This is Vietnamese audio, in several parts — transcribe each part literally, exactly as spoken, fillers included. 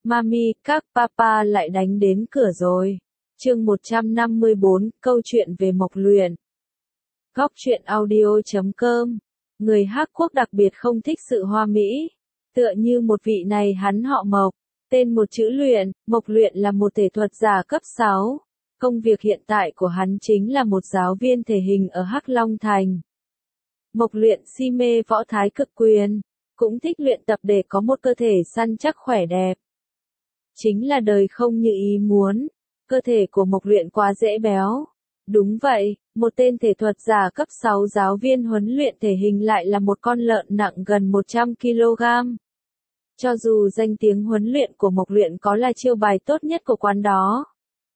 Mami, các papa lại đánh đến cửa rồi. Chương một trăm năm mươi bốn, câu chuyện về mộc luyện. Góc truyện audio chấm com. Người Hắc Quốc đặc biệt không thích sự hoa mỹ. Tựa như một vị này hắn họ Mộc. Tên một chữ luyện, Mộc Luyện là một thể thuật giả cấp sáu. Công việc hiện tại của hắn chính là một giáo viên thể hình ở Hắc Long Thành. Mộc Luyện si mê võ thái cực quyền, cũng thích luyện tập để có một cơ thể săn chắc khỏe đẹp. Chính là đời không như ý muốn, cơ thể của Mộc Luyện quá dễ béo. Đúng vậy, một tên thể thuật giả cấp sáu giáo viên huấn luyện thể hình lại là một con lợn nặng gần một trăm ki lô gam. Cho dù danh tiếng huấn luyện của Mộc Luyện có là chiêu bài tốt nhất của quán đó,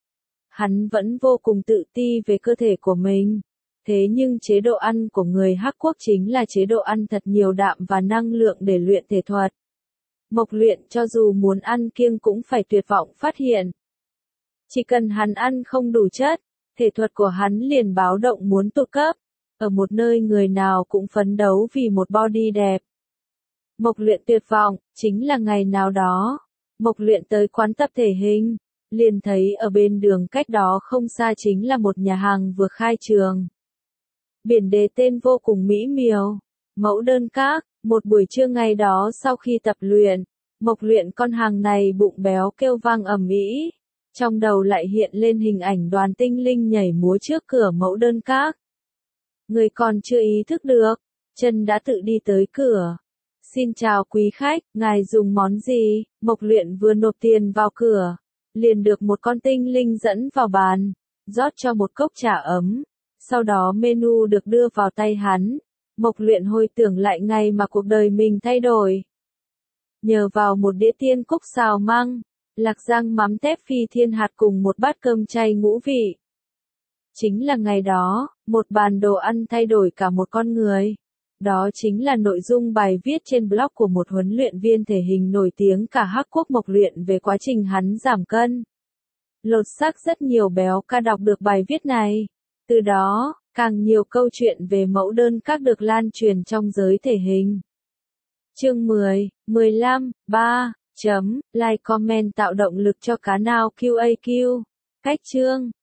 hắn vẫn vô cùng tự ti về cơ thể của mình. Thế nhưng chế độ ăn của người Hắc Quốc chính là chế độ ăn thật nhiều đạm và năng lượng để luyện thể thuật. Mộc Luyện cho dù muốn ăn kiêng cũng phải tuyệt vọng phát hiện. Chỉ cần hắn ăn không đủ chất, thể thuật của hắn liền báo động muốn tụt cấp. Ở một nơi người nào cũng phấn đấu vì một body đẹp. Mộc Luyện tuyệt vọng, chính là ngày nào đó. Mộc Luyện tới quán tập thể hình, liền thấy ở bên đường cách đó không xa chính là một nhà hàng vừa khai trường. Biển đề tên vô cùng mỹ miều, mẫu đơn các. Một buổi trưa ngày đó sau khi tập luyện, Mộc Luyện con hàng này bụng béo kêu vang ầm ĩ, trong đầu lại hiện lên hình ảnh đoàn tinh linh nhảy múa trước cửa mẫu đơn các. Người còn chưa ý thức được, chân đã tự đi tới cửa. Xin chào quý khách, ngài dùng món gì? Mộc Luyện vừa nộp tiền vào cửa, liền được một con tinh linh dẫn vào bàn, rót cho một cốc trà ấm. Sau đó menu được đưa vào tay hắn. Mộc Luyện hồi tưởng lại ngày mà cuộc đời mình thay đổi. Nhờ vào một đĩa tiên cúc xào măng, lạc rang mắm tép phi thiên hạt cùng một bát cơm chay ngũ vị. Chính là ngày đó, một bàn đồ ăn thay đổi cả một con người. Đó chính là nội dung bài viết trên blog của một huấn luyện viên thể hình nổi tiếng cả Hắc Quốc Mộc Luyện về quá trình hắn giảm cân. Lột xác rất nhiều béo ca đọc được bài viết này. Từ đó, càng nhiều câu chuyện về mẫu đơn các được lan truyền trong giới thể hình. Chương mười, mười lăm, ba, chấm, like comment tạo động lực cho canal quy a quy. Cách chương,